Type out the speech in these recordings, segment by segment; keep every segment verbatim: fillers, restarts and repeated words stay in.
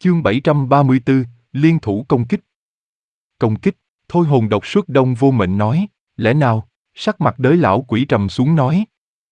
Chương bảy trăm ba mươi tư, liên thủ công kích. Công kích, thôi hồn độc suốt đông vô mệnh nói, lẽ nào, sắc mặt đới lão quỷ trầm xuống nói.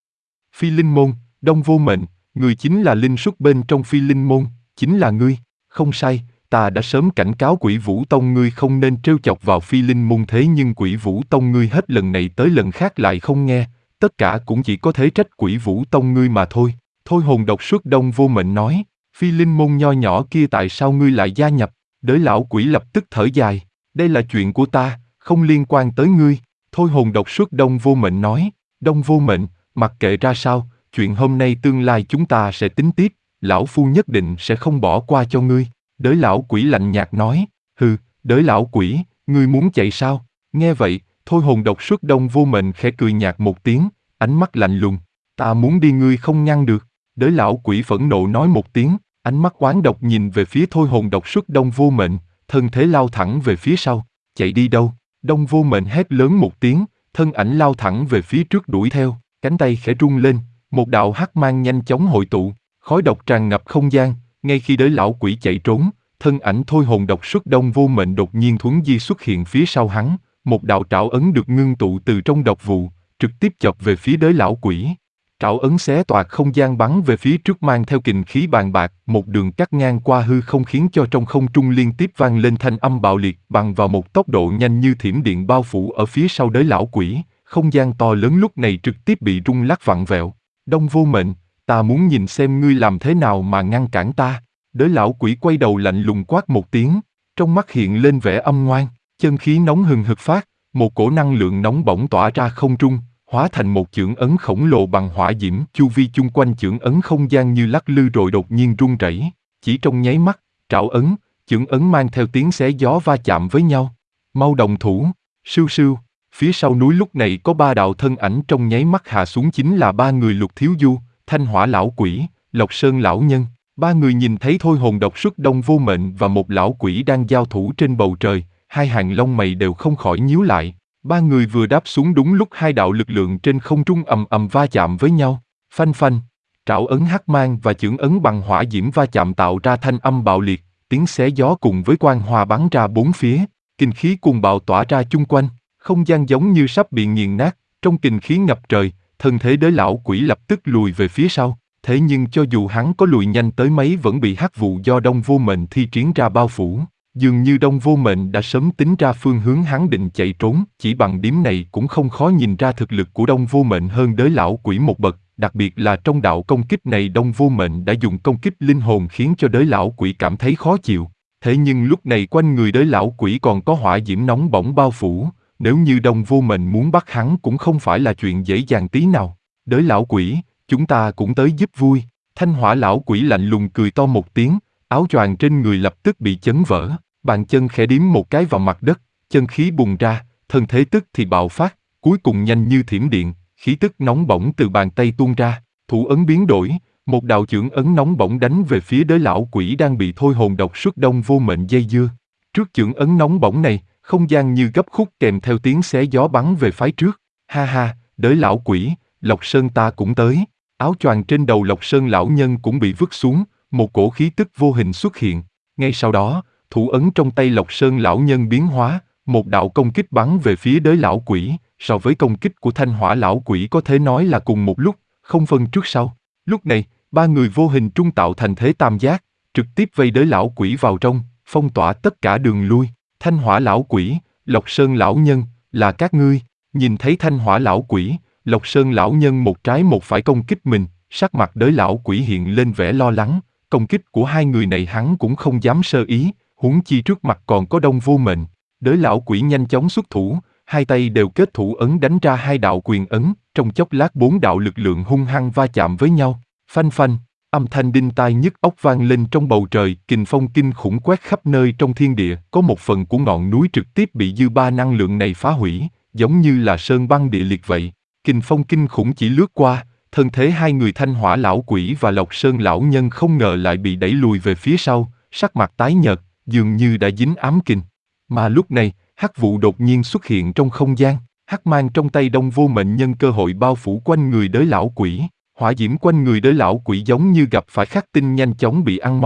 Phi linh môn, đông vô mệnh, người chính là linh xuất bên trong phi linh môn, chính là ngươi, không sai, ta đã sớm cảnh cáo Quỷ Vũ Tông ngươi không nên trêu chọc vào phi linh môn thế nhưng Quỷ Vũ Tông ngươi hết lần này tới lần khác lại không nghe, tất cả cũng chỉ có thể trách Quỷ Vũ Tông ngươi mà thôi. Thôi hồn độc suốt đông vô mệnh nói, phi linh môn nho nhỏ kia tại sao ngươi lại gia nhập? Đới lão quỷ lập tức thở dài, đây là chuyện của ta, không liên quan tới ngươi. Thôi hồn độc suốt đông vô mệnh nói, đông vô mệnh, mặc kệ ra sao, chuyện hôm nay tương lai chúng ta sẽ tính tiếp, lão phu nhất định sẽ không bỏ qua cho ngươi. Đới lão quỷ lạnh nhạt nói, hừ, đới lão quỷ, ngươi muốn chạy sao? Nghe vậy, thôi hồn độc suốt đông vô mệnh khẽ cười nhạt một tiếng, ánh mắt lạnh lùng, ta muốn đi ngươi không ngăn được. Đới lão quỷ phẫn nộ nói một tiếng, ánh mắt oán độc nhìn về phía thôi hồn độc suốt đông vô mệnh, thân thế lao thẳng về phía sau, chạy đi đâu? Đông vô mệnh hét lớn một tiếng, thân ảnh lao thẳng về phía trước đuổi theo, cánh tay khẽ rung lên, một đạo hắc mang nhanh chóng hội tụ, khói độc tràn ngập không gian, ngay khi đới lão quỷ chạy trốn, thân ảnh thôi hồn độc suốt đông vô mệnh đột nhiên thuấn di xuất hiện phía sau hắn, một đạo trảo ấn được ngưng tụ từ trong độc vụ, trực tiếp chọc về phía đới lão quỷ. Trảo ấn xé toạc không gian bắn về phía trước mang theo kình khí bàn bạc, một đường cắt ngang qua hư không khiến cho trong không trung liên tiếp vang lên thanh âm bạo liệt bằng vào một tốc độ nhanh như thiểm điện bao phủ ở phía sau đới lão quỷ, không gian to lớn lúc này trực tiếp bị rung lắc vặn vẹo. Đông vô mệnh, ta muốn nhìn xem ngươi làm thế nào mà ngăn cản ta. Đới lão quỷ quay đầu lạnh lùng quát một tiếng, trong mắt hiện lên vẻ âm ngoan, chân khí nóng hừng hực phát, một cổ năng lượng nóng bỏng tỏa ra không trung, hóa thành một chưởng ấn khổng lồ bằng hỏa diễm, chu vi chung quanh chưởng ấn không gian như lắc lư rồi đột nhiên rung rẩy. Chỉ trong nháy mắt, trảo ấn, chưởng ấn mang theo tiếng xé gió va chạm với nhau. Mau đồng thủ, sưu sưu. Phía sau núi lúc này có ba đạo thân ảnh trong nháy mắt hạ xuống, chính là ba người Lục Thiếu Du, Thanh Hỏa lão quỷ, Lộc Sơn lão nhân. Ba người nhìn thấy thôi hồn độc suốt đông vô mệnh và một lão quỷ đang giao thủ trên bầu trời, hai hàng lông mày đều không khỏi nhíu lại. Ba người vừa đáp xuống đúng lúc hai đạo lực lượng trên không trung ầm ầm va chạm với nhau. Phanh phanh, trảo ấn hắc mang và chưởng ấn bằng hỏa diễm va chạm tạo ra thanh âm bạo liệt, tiếng xé gió cùng với quang hoa bắn ra bốn phía, kinh khí cuồng bạo tỏa ra chung quanh, không gian giống như sắp bị nghiền nát, trong kinh khí ngập trời, thân thế đới lão quỷ lập tức lùi về phía sau. Thế nhưng cho dù hắn có lùi nhanh tới mấy vẫn bị hắc vụ do đông vô mệnh thi triển ra bao phủ. Dường như đông vô mệnh đã sớm tính ra phương hướng hắn định chạy trốn, chỉ bằng điểm này cũng không khó nhìn ra thực lực của đông vô mệnh hơn đới lão quỷ một bậc, đặc biệt là trong đạo công kích này đông vô mệnh đã dùng công kích linh hồn khiến cho đới lão quỷ cảm thấy khó chịu. Thế nhưng lúc này quanh người đới lão quỷ còn có hỏa diễm nóng bỏng bao phủ, nếu như đông vô mệnh muốn bắt hắn cũng không phải là chuyện dễ dàng tí nào. Đới lão quỷ, chúng ta cũng tới giúp vui. Thanh Hỏa lão quỷ lạnh lùng cười to một tiếng, áo choàng trên người lập tức bị chấn vỡ, bàn chân khẽ điếm một cái vào mặt đất, chân khí bùng ra, thân thế tức thì bạo phát, cuối cùng nhanh như thiểm điện, khí tức nóng bỏng từ bàn tay tuôn ra, thủ ấn biến đổi, một đạo chưởng ấn nóng bỏng đánh về phía đới lão quỷ đang bị thôi hồn độc suốt đông vô mệnh dây dưa. Trước chưởng ấn nóng bỏng này, không gian như gấp khúc kèm theo tiếng xé gió bắn về phái trước. Ha ha, đới lão quỷ, Lộc Sơn ta cũng tới. Áo choàng trên đầu Lộc Sơn lão nhân cũng bị vứt xuống, một cổ khí tức vô hình xuất hiện. Ngay sau đó, thủ ấn trong tay Lộc Sơn lão nhân biến hóa, một đạo công kích bắn về phía đới lão quỷ, so với công kích của Thanh Hỏa lão quỷ có thể nói là cùng một lúc, không phân trước sau. Lúc này, ba người vô hình trung tạo thành thế tam giác, trực tiếp vây đới lão quỷ vào trong, phong tỏa tất cả đường lui. Thanh Hỏa lão quỷ, Lộc Sơn lão nhân, là các ngươi. Nhìn thấy Thanh Hỏa lão quỷ, Lộc Sơn lão nhân một trái một phải công kích mình, sắc mặt đới lão quỷ hiện lên vẻ lo lắng. Công kích của hai người này hắn cũng không dám sơ ý, huống chi trước mặt còn có đông vô mệnh. Đới lão quỷ nhanh chóng xuất thủ, hai tay đều kết thủ ấn đánh ra hai đạo quyền ấn, trong chốc lát bốn đạo lực lượng hung hăng va chạm với nhau. Phanh phanh, âm thanh đinh tai nhức óc vang lên trong bầu trời, kình phong kinh khủng quét khắp nơi trong thiên địa, có một phần của ngọn núi trực tiếp bị dư ba năng lượng này phá hủy, giống như là sơn băng địa liệt vậy. Kình phong kinh khủng chỉ lướt qua, thân thế hai người Thanh Hỏa lão quỷ và Lộc Sơn lão nhân không ngờ lại bị đẩy lùi về phía sau, sắc mặt tái nhợt, dường như đã dính ám kình. Mà lúc này, hắc vụ đột nhiên xuất hiện trong không gian, hắc mang trong tay đông vô mệnh nhân cơ hội bao phủ quanh người đới lão quỷ, hỏa diễm quanh người đới lão quỷ giống như gặp phải khắc tinh nhanh chóng bị ăn mòn,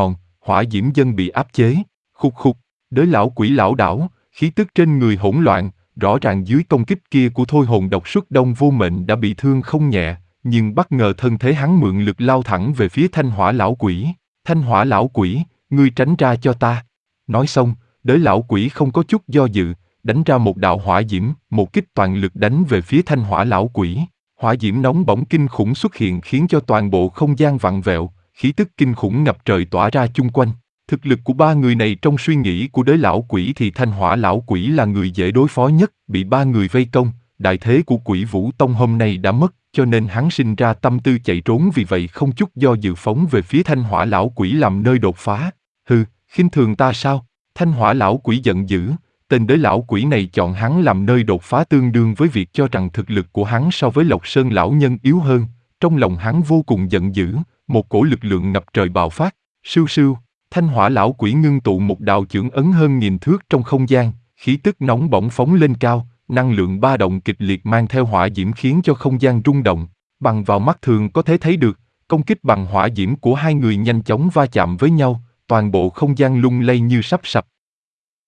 hỏa diễm dân bị áp chế. Khục khục, đới lão quỷ lão đảo, khí tức trên người hỗn loạn, rõ ràng dưới công kích kia của thôi hồn độc xuất đông vô mệnh đã bị thương không nhẹ, nhưng bất ngờ thân thế hắn mượn lực lao thẳng về phía thanh hỏa lão quỷ. Thanh hỏa lão quỷ, ngươi tránh ra cho ta. Nói xong, đới lão quỷ không có chút do dự, đánh ra một đạo hỏa diễm, một kích toàn lực đánh về phía thanh hỏa lão quỷ. Hỏa diễm nóng bỏng kinh khủng xuất hiện khiến cho toàn bộ không gian vặn vẹo, khí tức kinh khủng ngập trời tỏa ra chung quanh. Thực lực của ba người này trong suy nghĩ của đới lão quỷ thì thanh hỏa lão quỷ là người dễ đối phó nhất, bị ba người vây công, đại thế của Quỷ Vũ Tông hôm nay đã mất, cho nên hắn sinh ra tâm tư chạy trốn, vì vậy không chút do dự phóng về phía thanh hỏa lão quỷ làm nơi đột phá. Hừ, khinh thường ta sao? Thanh hỏa lão quỷ giận dữ, tên đới lão quỷ này chọn hắn làm nơi đột phá tương đương với việc cho rằng thực lực của hắn so với Lộc Sơn lão nhân yếu hơn. Trong lòng hắn vô cùng giận dữ, một cổ lực lượng ngập trời bạo phát, sưu sưu. Thanh hỏa lão quỷ ngưng tụ một đạo chưởng ấn hơn nghìn thước trong không gian, khí tức nóng bỏng phóng lên cao, năng lượng ba động kịch liệt mang theo hỏa diễm khiến cho không gian rung động. Bằng vào mắt thường có thể thấy được, công kích bằng hỏa diễm của hai người nhanh chóng va chạm với nhau, toàn bộ không gian lung lay như sắp sập.